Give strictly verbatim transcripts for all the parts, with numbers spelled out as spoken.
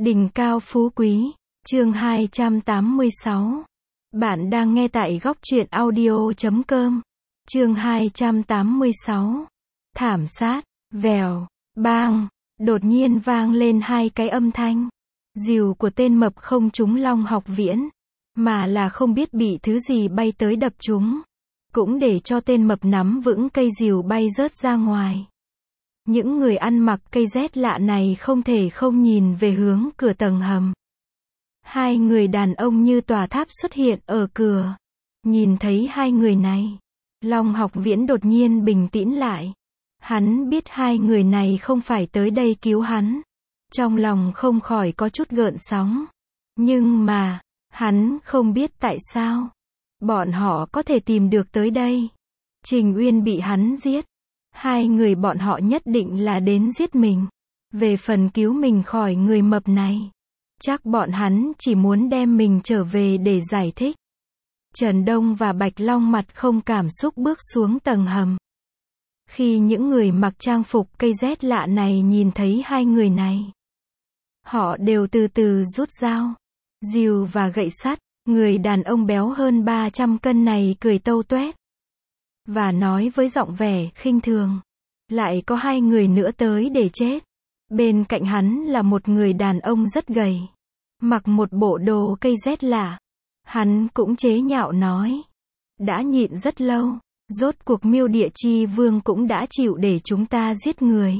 Đỉnh cao phú quý, chương hai trăm tám mươi sáu. Bạn đang nghe tại góc truyện audio chấm com. Chương hai trăm tám mươi sáu. Thảm sát, vèo, bang, đột nhiên vang lên hai cái âm thanh. Rìu của tên mập không trúng Long Học Viễn, mà là không biết bị thứ gì bay tới đập trúng. Cũng để cho tên mập nắm vững cây rìu bay rớt ra ngoài. Những người ăn mặc cây rét lạ này không thể không nhìn về hướng cửa tầng hầm. Hai người đàn ông như tòa tháp xuất hiện ở cửa. Nhìn thấy hai người này, Long Học Viễn đột nhiên bình tĩnh lại. Hắn biết hai người này không phải tới đây cứu hắn. Trong lòng không khỏi có chút gợn sóng. Nhưng mà, hắn không biết tại sao bọn họ có thể tìm được tới đây. Trình Uyên bị hắn giết. Hai người bọn họ nhất định là đến giết mình. Về phần cứu mình khỏi người mập này, chắc bọn hắn chỉ muốn đem mình trở về để giải thích. Trần Đông và Bạch Long mặt không cảm xúc bước xuống tầng hầm. Khi những người mặc trang phục cây rét lạ này nhìn thấy hai người này, họ đều từ từ rút dao, rìu và gậy sắt. Người đàn ông béo hơn ba trăm cân này cười tâu tuét và nói với giọng vẻ khinh thường, lại có hai người nữa tới để chết. Bên cạnh hắn là một người đàn ông rất gầy, mặc một bộ đồ cây rét lạ. Hắn cũng chế nhạo nói, đã nhịn rất lâu, rốt cuộc Miêu Địa Chi Vương cũng đã chịu để chúng ta giết người.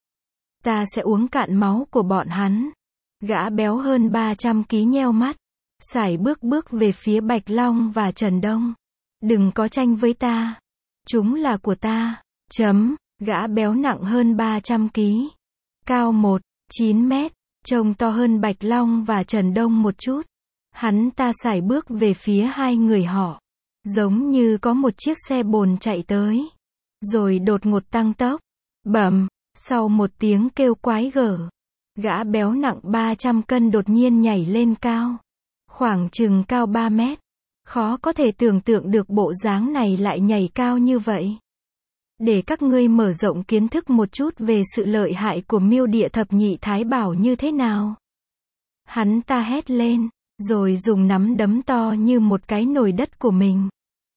Ta sẽ uống cạn máu của bọn hắn. Gã béo hơn ba trăm ký nheo mắt, sải bước bước về phía Bạch Long và Trần Đông. Đừng có tranh với ta. Chúng là của ta. Chấm. Gã béo nặng hơn ba trăm ký. Cao một phẩy chín mét. Trông to hơn Bạch Long và Trần Đông một chút. Hắn ta sải bước về phía hai người họ. Giống như có một chiếc xe bồn chạy tới. Rồi đột ngột tăng tốc. Bẩm. Sau một tiếng kêu quái gở, gã béo nặng ba trăm cân đột nhiên nhảy lên cao. Khoảng chừng cao ba mét. Khó có thể tưởng tượng được bộ dáng này lại nhảy cao như vậy. Để các ngươi mở rộng kiến thức một chút về sự lợi hại của Miêu Địa Thập Nhị Thái Bảo như thế nào. Hắn ta hét lên, rồi dùng nắm đấm to như một cái nồi đất của mình,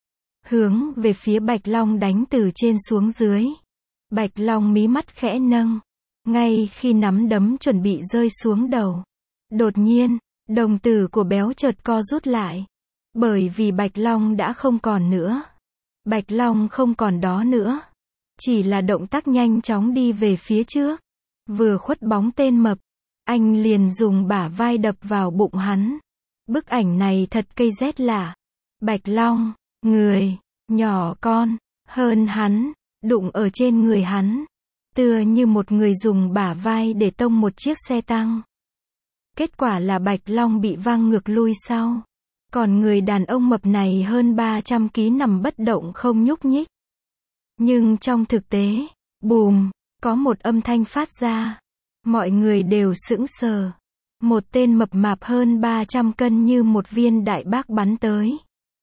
hướng về phía Bạch Long đánh từ trên xuống dưới. Bạch Long mí mắt khẽ nâng. Ngay khi nắm đấm chuẩn bị rơi xuống đầu, đột nhiên, đồng tử của béo chợt co rút lại. Bởi vì Bạch Long đã không còn nữa. Bạch Long không còn đó nữa. Chỉ là động tác nhanh chóng đi về phía trước. Vừa khuất bóng tên mập, anh liền dùng bả vai đập vào bụng hắn. Bức ảnh này thật cây rét lạ. Bạch Long, người nhỏ con hơn hắn, đụng ở trên người hắn, tựa như một người dùng bả vai để tông một chiếc xe tăng. Kết quả là Bạch Long bị văng ngược lui sau. Còn người đàn ông mập này hơn ba trăm ký nằm bất động không nhúc nhích. Nhưng trong thực tế, bùm, có một âm thanh phát ra. Mọi người đều sững sờ. Một tên mập mạp hơn ba trăm cân như một viên đại bác bắn tới.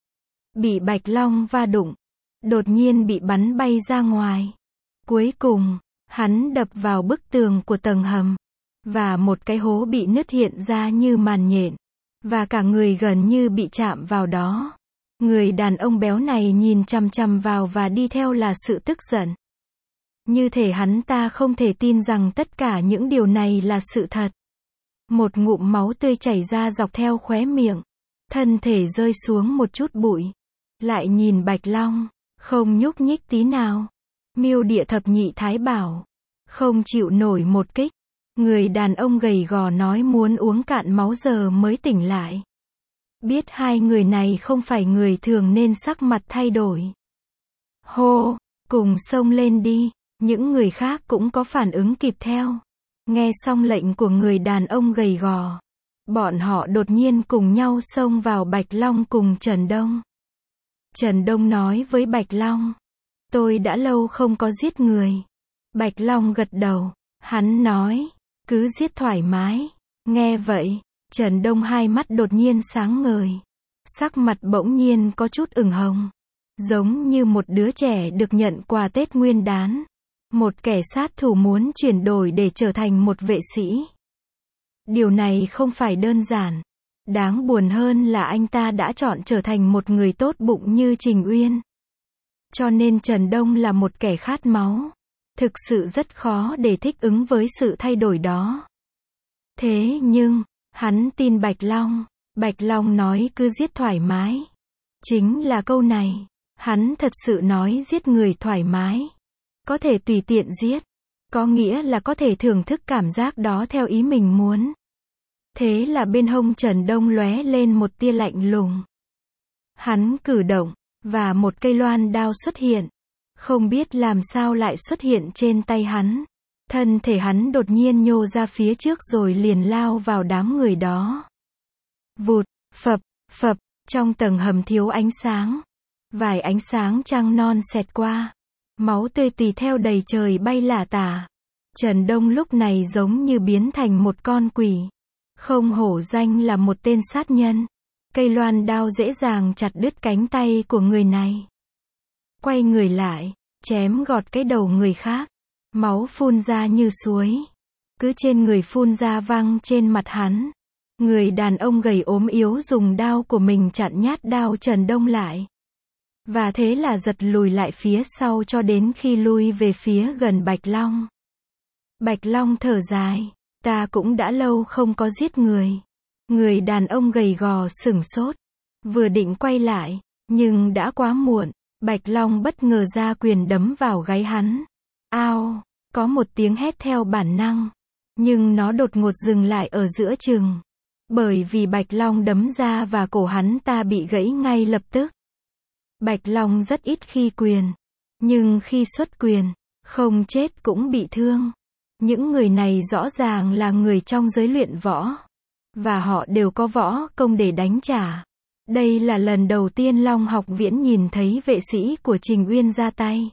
Bị Bạch Long va đụng, đột nhiên bị bắn bay ra ngoài. Cuối cùng, hắn đập vào bức tường của tầng hầm. Và một cái hố bị nứt hiện ra như màn nhện. Và cả người gần như bị chạm vào đó. Người đàn ông béo này nhìn chằm chằm vào và đi theo là sự tức giận. Như thể hắn ta không thể tin rằng tất cả những điều này là sự thật. Một ngụm máu tươi chảy ra dọc theo khóe miệng. Thân thể rơi xuống một chút bụi. Lại nhìn Bạch Long, không nhúc nhích tí nào. Miêu Địa Thập Nhị Thái Bảo, không chịu nổi một kích. Người đàn ông gầy gò nói muốn uống cạn máu giờ mới tỉnh lại. Biết hai người này không phải người thường nên sắc mặt thay đổi. Hô, cùng xông lên đi. Những người khác cũng có phản ứng kịp theo. Nghe xong lệnh của người đàn ông gầy gò, bọn họ đột nhiên cùng nhau xông vào Bạch Long cùng Trần Đông. Trần Đông nói với Bạch Long, tôi đã lâu không có giết người. Bạch Long gật đầu. Hắn nói, cứ giết thoải mái. Nghe vậy, Trần Đông hai mắt đột nhiên sáng ngời. Sắc mặt bỗng nhiên có chút ửng hồng. Giống như một đứa trẻ được nhận quà Tết Nguyên đán. Một kẻ sát thủ muốn chuyển đổi để trở thành một vệ sĩ. Điều này không phải đơn giản. Đáng buồn hơn là anh ta đã chọn trở thành một người tốt bụng như Trình Uyên. Cho nên Trần Đông là một kẻ khát máu. Thực sự rất khó để thích ứng với sự thay đổi đó. Thế nhưng, hắn tin Bạch Long. Bạch Long nói cứ giết thoải mái. Chính là câu này. Hắn thật sự nói giết người thoải mái. Có thể tùy tiện giết. Có nghĩa là có thể thưởng thức cảm giác đó theo ý mình muốn. Thế là bên hông Trần Đông lóe lên một tia lạnh lùng. Hắn cử động, và một cây loan đao xuất hiện. Không biết làm sao lại xuất hiện trên tay hắn. Thân thể hắn đột nhiên nhô ra phía trước rồi liền lao vào đám người đó. Vụt, phập, phập, trong tầng hầm thiếu ánh sáng. Vài ánh sáng trăng non xẹt qua. Máu tươi tùy theo đầy trời bay lả tả. Trần Đông lúc này giống như biến thành một con quỷ. Không hổ danh là một tên sát nhân. Cây loan đao dễ dàng chặt đứt cánh tay của người này. Quay người lại, chém gọt cái đầu người khác. Máu phun ra như suối. Cứ trên người phun ra văng trên mặt hắn. Người đàn ông gầy ốm yếu dùng đao của mình chặn nhát đao Trần Đông lại. Và thế là giật lùi lại phía sau cho đến khi lui về phía gần Bạch Long. Bạch Long thở dài. Ta cũng đã lâu không có giết người. Người đàn ông gầy gò sửng sốt. Vừa định quay lại, nhưng đã quá muộn. Bạch Long bất ngờ ra quyền đấm vào gáy hắn. Ao, có một tiếng hét theo bản năng. Nhưng nó đột ngột dừng lại ở giữa chừng. Bởi vì Bạch Long đấm ra và cổ hắn ta bị gãy ngay lập tức. Bạch Long rất ít khi quyền. Nhưng khi xuất quyền, không chết cũng bị thương. Những người này rõ ràng là người trong giới luyện võ. Và họ đều có võ công để đánh trả. Đây là lần đầu tiên Long Học Viễn nhìn thấy vệ sĩ của Trình Uyên ra tay.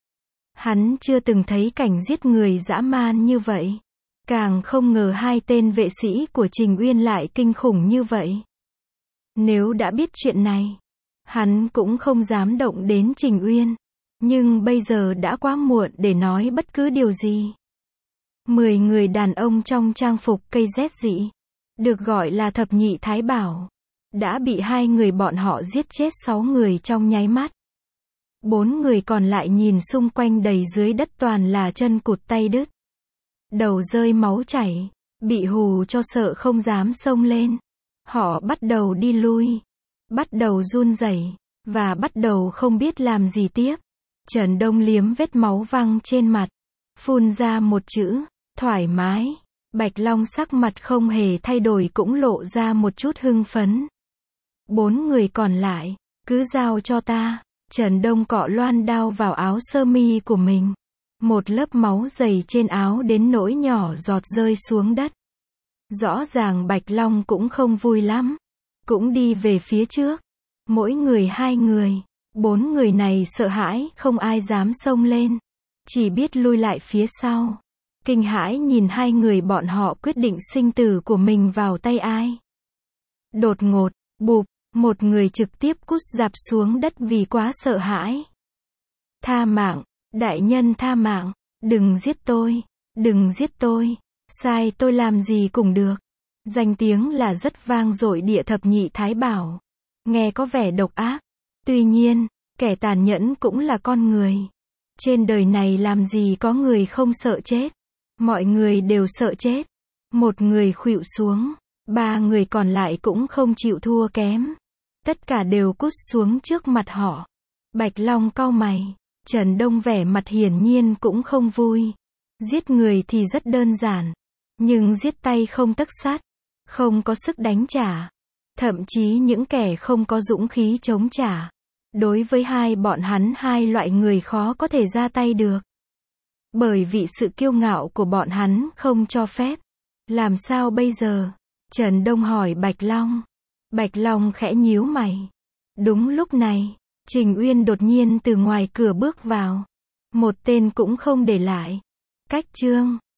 Hắn chưa từng thấy cảnh giết người dã man như vậy. Càng không ngờ hai tên vệ sĩ của Trình Uyên lại kinh khủng như vậy. Nếu đã biết chuyện này, hắn cũng không dám động đến Trình Uyên. Nhưng bây giờ đã quá muộn để nói bất cứ điều gì. Mười người đàn ông trong trang phục cây rét dị, được gọi là thập nhị thái bảo, đã bị hai người bọn họ giết chết sáu người trong nháy mắt. Bốn người còn lại nhìn xung quanh đầy dưới đất toàn là chân cụt tay đứt. Đầu rơi máu chảy, bị hù cho sợ không dám xông lên. Họ bắt đầu đi lui, bắt đầu run rẩy, và bắt đầu không biết làm gì tiếp. Trần Đông liếm vết máu văng trên mặt, phun ra một chữ, thoải mái. Bạch Long sắc mặt không hề thay đổi cũng lộ ra một chút hưng phấn. Bốn người còn lại, cứ giao cho ta. Trần Đông cọ loan đao vào áo sơ mi của mình. Một lớp máu dày trên áo đến nỗi nhỏ giọt rơi xuống đất. Rõ ràng Bạch Long cũng không vui lắm. Cũng đi về phía trước. Mỗi người hai người. Bốn người này sợ hãi, không ai dám xông lên. Chỉ biết lui lại phía sau. Kinh hãi nhìn hai người bọn họ quyết định sinh tử của mình vào tay ai. Đột ngột, bụp, một người trực tiếp cút rạp xuống đất vì quá sợ hãi. Tha mạng, đại nhân tha mạng, đừng giết tôi, đừng giết tôi, sai tôi làm gì cũng được. Danh tiếng là rất vang dội địa thập nhị thái bảo. Nghe có vẻ độc ác. Tuy nhiên, kẻ tàn nhẫn cũng là con người. Trên đời này làm gì có người không sợ chết. Mọi người đều sợ chết. Một người khuỵu xuống, ba người còn lại cũng không chịu thua kém. Tất cả đều cút xuống trước mặt họ. Bạch Long cau mày. Trần Đông vẻ mặt hiển nhiên cũng không vui. Giết người thì rất đơn giản. Nhưng giết tay không tấc sắt. Không có sức đánh trả. Thậm chí những kẻ không có dũng khí chống trả. Đối với hai bọn hắn hai loại người khó có thể ra tay được. Bởi vì sự kiêu ngạo của bọn hắn không cho phép. Làm sao bây giờ? Trần Đông hỏi Bạch Long. Bạch Long khẽ nhíu mày. Đúng lúc này, Trình Uyên đột nhiên từ ngoài cửa bước vào. Một tên cũng không để lại. Cách chương